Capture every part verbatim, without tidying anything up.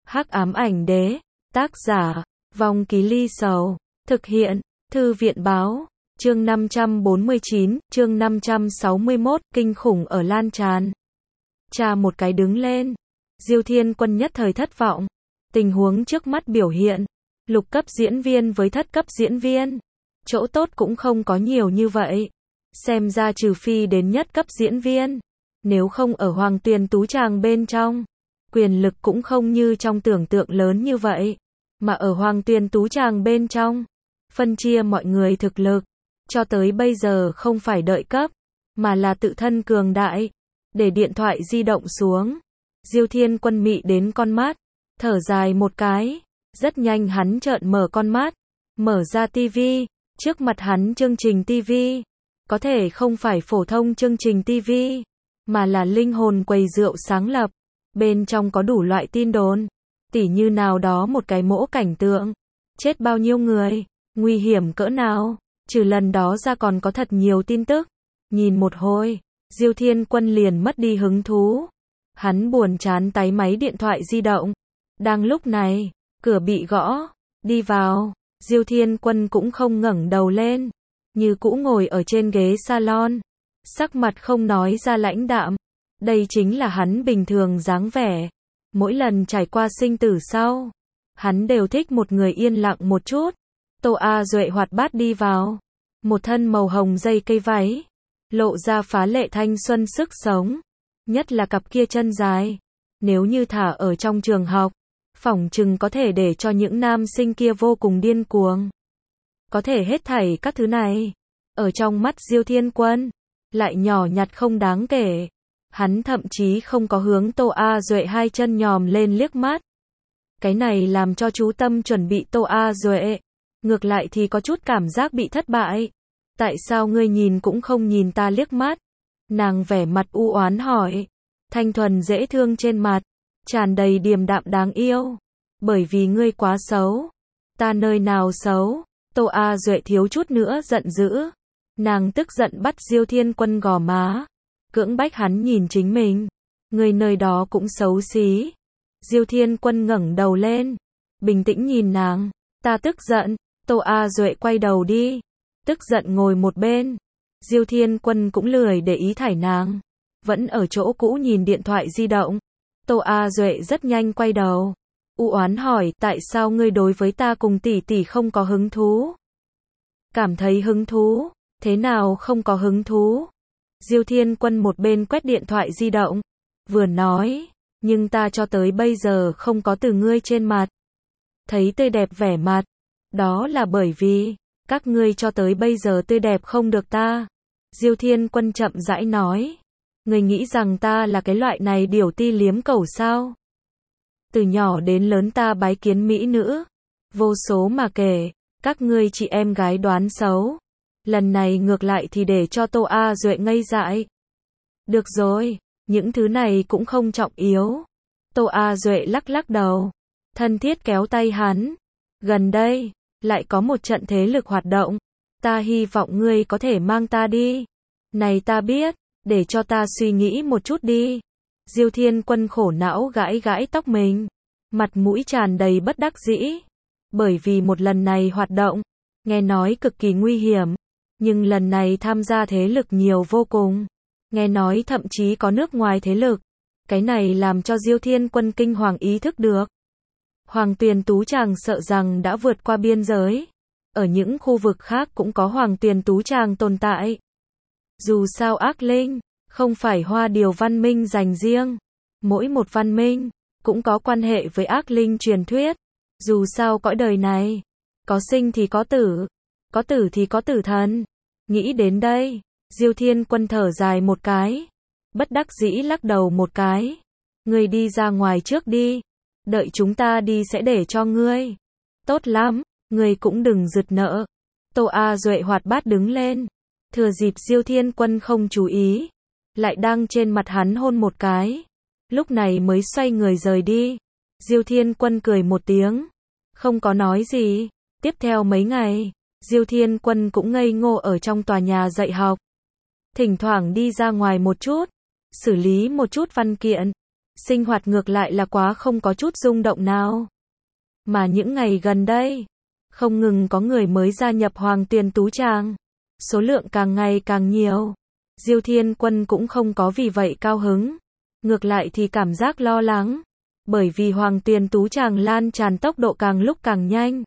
Hắc ám ảnh đế, tác giả, Vong Ký Ly Sầu, thực hiện, Thư viện báo, chương năm trăm bốn mươi chín, chương năm trăm sáu mươi mốt, kinh khủng ở lan tràn. Cha một cái đứng lên, Diêu Thiên Quân nhất thời thất vọng, tình huống trước mắt biểu hiện, lục cấp diễn viên với thất cấp diễn viên, chỗ tốt cũng không có nhiều như vậy, xem ra trừ phi đến nhất cấp diễn viên, nếu không ở Hoàng Tuyền Tú Tràng bên trong, quyền lực cũng không như trong tưởng tượng lớn như vậy, mà ở Hoàng Tuyền Tú Tràng bên trong, phân chia mọi người thực lực, cho tới bây giờ không phải đợi cấp, mà là tự thân cường đại, để điện thoại di động xuống, Diêu Thiên Quân mị đến con mắt, thở dài một cái, rất nhanh hắn trợn mở con mắt, mở ra tivi, trước mặt hắn chương trình tivi, có thể không phải phổ thông chương trình tivi, mà là linh hồn quầy rượu sáng lập, bên trong có đủ loại tin đồn, tỉ như nào đó một cái mỗ cảnh tượng, chết bao nhiêu người, nguy hiểm cỡ nào, trừ lần đó ra còn có thật nhiều tin tức, nhìn một hồi, Diêu Thiên Quân liền mất đi hứng thú, hắn buồn chán tái máy điện thoại di động, đang lúc này, cửa bị gõ, đi vào, Diêu Thiên Quân cũng không ngẩng đầu lên, như cũ ngồi ở trên ghế salon, sắc mặt không nói ra lãnh đạm, đây chính là hắn bình thường dáng vẻ, mỗi lần trải qua sinh tử sau, hắn đều thích một người yên lặng một chút. Tô A Duệ hoạt bát đi vào, một thân màu hồng dây cây váy, lộ ra phá lệ thanh xuân sức sống, nhất là cặp kia chân dài, nếu như thả ở trong trường học, phỏng chừng có thể để cho những nam sinh kia vô cùng điên cuồng. Có thể hết thảy các thứ này, ở trong mắt Diêu Thiên Quân, lại nhỏ nhặt không đáng kể. Hắn thậm chí không có hướng Tô A Duệ hai chân nhòm lên liếc mắt. Cái này làm cho chú tâm chuẩn bị Tô A Duệ, ngược lại thì có chút cảm giác bị thất bại. Tại sao ngươi nhìn cũng không nhìn ta liếc mắt? Nàng vẻ mặt u oán hỏi, thanh thuần dễ thương trên mặt, tràn đầy điềm đạm đáng yêu. Bởi vì ngươi quá xấu. Ta nơi nào xấu? Tô A Duệ thiếu chút nữa giận dữ. Nàng tức giận bắt Diêu Thiên Quân gò má, cưỡng bách hắn nhìn chính mình. Người nơi đó cũng xấu xí. Diêu Thiên Quân ngẩng đầu lên, bình tĩnh nhìn nàng. Ta tức giận. Tô A Duệ quay đầu đi, tức giận ngồi một bên. Diêu Thiên Quân cũng lười để ý thải nàng, vẫn ở chỗ cũ nhìn điện thoại di động. Tô A Duệ rất nhanh quay đầu, u oán hỏi, tại sao ngươi đối với ta cùng tỷ tỷ không có hứng thú? Cảm thấy hứng thú? Thế nào không có hứng thú? Diêu Thiên Quân một bên quét điện thoại di động, vừa nói, nhưng ta cho tới bây giờ không có từ ngươi trên mặt thấy tươi đẹp vẻ mặt, đó là bởi vì các ngươi cho tới bây giờ tươi đẹp không được ta. Diêu Thiên Quân chậm rãi nói, ngươi nghĩ rằng ta là cái loại này điểu ti liếm cẩu sao? Từ nhỏ đến lớn ta bái kiến mỹ nữ, vô số mà kể, các ngươi chị em gái đoán xấu. Lần này ngược lại thì để cho Tô A Duệ ngây dại. Được rồi, những thứ này cũng không trọng yếu. Tô A Duệ lắc lắc đầu, thân thiết kéo tay hắn. Gần đây, lại có một trận thế lực hoạt động. Ta hy vọng ngươi có thể mang ta đi. Này ta biết, để cho ta suy nghĩ một chút đi. Diêu Thiên Quân khổ não gãi gãi tóc mình, mặt mũi tràn đầy bất đắc dĩ. Bởi vì một lần này hoạt động, nghe nói cực kỳ nguy hiểm. Nhưng lần này tham gia thế lực nhiều vô cùng. Nghe nói thậm chí có nước ngoài thế lực. Cái này làm cho Diêu Thiên Quân kinh hoàng ý thức được. Hoàng Tuyền Tú Tràng sợ rằng đã vượt qua biên giới. Ở những khu vực khác cũng có Hoàng Tuyền Tú Tràng tồn tại. Dù sao ác linh, không phải hoa điều văn minh dành riêng. Mỗi một văn minh, cũng có quan hệ với ác linh truyền thuyết. Dù sao cõi đời này, có sinh thì có tử. Có tử thì có tử thần. Nghĩ đến đây, Diêu Thiên Quân thở dài một cái, bất đắc dĩ lắc đầu một cái. Ngươi đi ra ngoài trước đi, đợi chúng ta đi sẽ để cho ngươi. Tốt lắm, ngươi cũng đừng giật nợ. Tô A Duệ hoạt bát đứng lên, thừa dịp Diêu Thiên Quân không chú ý, lại đang trên mặt hắn hôn một cái, lúc này mới xoay người rời đi. Diêu Thiên Quân cười một tiếng, không có nói gì. Tiếp theo mấy ngày, Diêu Thiên Quân cũng ngây ngô ở trong tòa nhà dạy học. Thỉnh thoảng đi ra ngoài một chút, xử lý một chút văn kiện. sinh hoạt ngược lại là quá không có chút rung động nào. Mà những ngày gần đây, không ngừng có người mới gia nhập Hoàng Tuyền Tú Tràng, số lượng càng ngày càng nhiều. Diêu Thiên Quân cũng không có vì vậy cao hứng, ngược lại thì cảm giác lo lắng, bởi vì Hoàng Tuyền Tú Tràng lan tràn tốc độ càng lúc càng nhanh.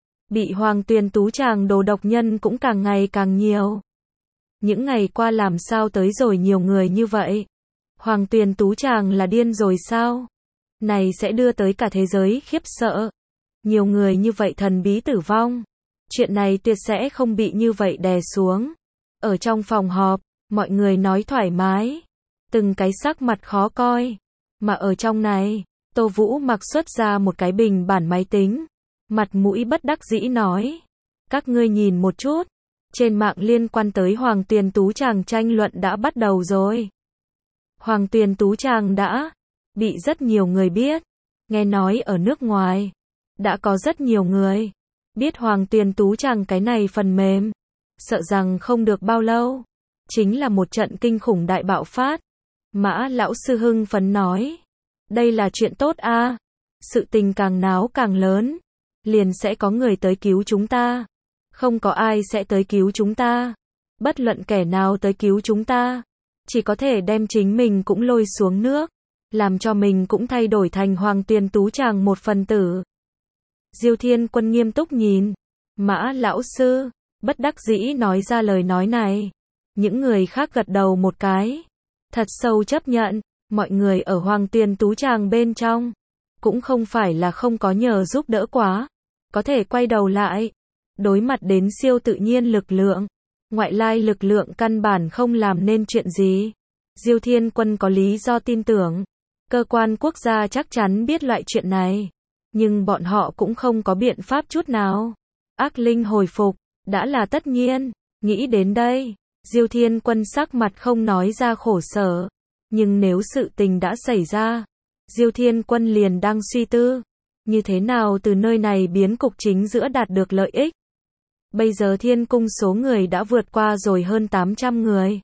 Bị Hoàng Tuyền Tú Tràng đồ độc nhân cũng càng ngày càng nhiều. Những ngày qua làm sao tới rồi nhiều người như vậy? Hoàng Tuyền Tú Tràng là điên rồi sao? Này sẽ đưa tới cả thế giới khiếp sợ. Nhiều người như vậy thần bí tử vong. Chuyện này tuyệt sẽ không bị như vậy đè xuống. Ở trong phòng họp, mọi người nói thoải mái. Từng cái sắc mặt khó coi. Mà ở trong này, Tô Vũ mặc xuất ra một cái bình bản máy tính. Mặt mũi bất đắc dĩ nói. Các ngươi nhìn một chút. Trên mạng liên quan tới Hoàng Tuyền Tú Tràng tranh luận đã bắt đầu rồi. Hoàng Tuyền Tú Tràng đã bị rất nhiều người biết. Nghe nói ở nước ngoài, đã có rất nhiều người biết Hoàng Tuyền Tú Tràng cái này phần mềm. Sợ rằng không được bao lâu, chính là một trận kinh khủng đại bạo phát. Mã lão sư hưng phấn nói. Đây là chuyện tốt a. Sự tình càng náo càng lớn, liền sẽ có người tới cứu chúng ta. Không có ai sẽ tới cứu chúng ta. Bất luận kẻ nào tới cứu chúng ta, chỉ có thể đem chính mình cũng lôi xuống nước, làm cho mình cũng thay đổi thành Hoàng Tuyền Tú Tràng một phần tử. Diêu Thiên Quân nghiêm túc nhìn Mã lão sư, bất đắc dĩ nói ra lời nói này. Những người khác gật đầu một cái, thật sâu chấp nhận. Mọi người ở Hoàng Tuyền Tú Tràng bên trong cũng không phải là không có nhờ giúp đỡ quá, có thể quay đầu lại. Đối mặt đến siêu tự nhiên lực lượng, ngoại lai lực lượng căn bản không làm nên chuyện gì. Diêu Thiên Quân có lý do tin tưởng, cơ quan quốc gia chắc chắn biết loại chuyện này, nhưng bọn họ cũng không có biện pháp chút nào. Ác linh hồi phục, đã là tất nhiên. Nghĩ đến đây, Diêu Thiên Quân sắc mặt không nói ra khổ sở, nhưng nếu sự tình đã xảy ra, Diêu Thiên Quân liền đang suy tư, như thế nào từ nơi này biến cục chính giữa đạt được lợi ích. Bây giờ Thiên Cung số người đã vượt qua rồi hơn tám trăm người.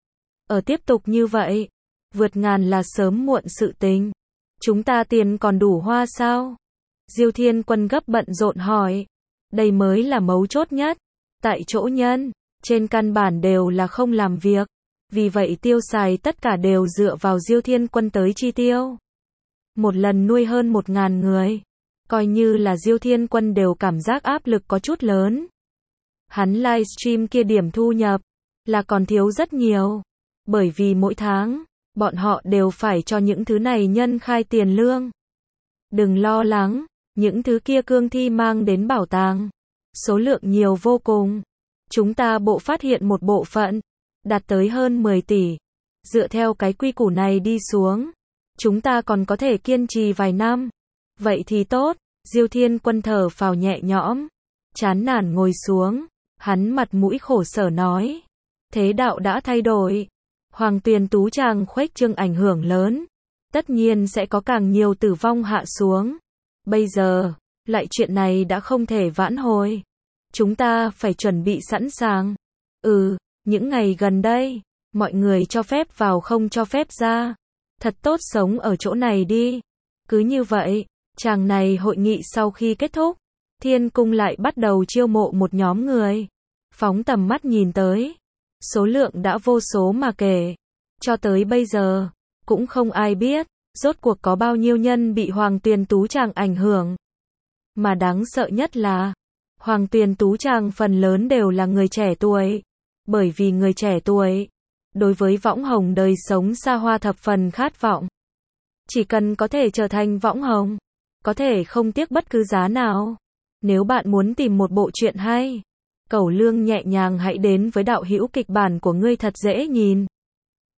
Ở tiếp tục như vậy, vượt ngàn là sớm muộn sự tình. Chúng ta tiền còn đủ hoa sao? Diêu Thiên Quân gấp bận rộn hỏi. Đây mới là mấu chốt nhất. Tại chỗ nhân, trên căn bản đều là không làm việc. Vì vậy tiêu xài tất cả đều dựa vào Diêu Thiên Quân tới chi tiêu. Một lần nuôi hơn một ngàn người. Coi như là Diêu Thiên Quân đều cảm giác áp lực có chút lớn. Hắn livestream kia điểm thu nhập là còn thiếu rất nhiều. Bởi vì mỗi tháng, bọn họ đều phải cho những thứ này nhân khai tiền lương. Đừng lo lắng, những thứ kia cương thi mang đến bảo tàng. Số lượng nhiều vô cùng. Chúng ta bộ phát hiện một bộ phận, đạt tới hơn mười tỷ. Dựa theo cái quy củ này đi xuống, chúng ta còn có thể kiên trì vài năm. Vậy thì tốt, Diêu Thiên Quân thở phào nhẹ nhõm, chán nản ngồi xuống. Hắn mặt mũi khổ sở nói, thế đạo đã thay đổi, Hoàng Tuyền Tú Tràng khuếch trương ảnh hưởng lớn, tất nhiên sẽ có càng nhiều tử vong hạ xuống. Bây giờ, lại chuyện này đã không thể vãn hồi, chúng ta phải chuẩn bị sẵn sàng. Ừ, những ngày gần đây, mọi người cho phép vào không cho phép ra, thật tốt sống ở chỗ này đi. Cứ như vậy, chàng này hội nghị sau khi kết thúc, Thiên Cung lại bắt đầu chiêu mộ một nhóm người. Phóng tầm mắt nhìn tới, số lượng đã vô số mà kể. Cho tới bây giờ, cũng không ai biết, rốt cuộc có bao nhiêu nhân bị Hoàng Tuyền Tú Tràng ảnh hưởng. Mà đáng sợ nhất là, Hoàng Tuyền Tú Tràng phần lớn đều là người trẻ tuổi. Bởi vì người trẻ tuổi, đối với võng hồng đời sống xa hoa thập phần khát vọng. Chỉ cần có thể trở thành võng hồng, có thể không tiếc bất cứ giá nào. Nếu bạn muốn tìm một bộ truyện hay, Cẩu Lương nhẹ nhàng hãy đến với đạo hữu kịch bản của ngươi thật dễ nhìn.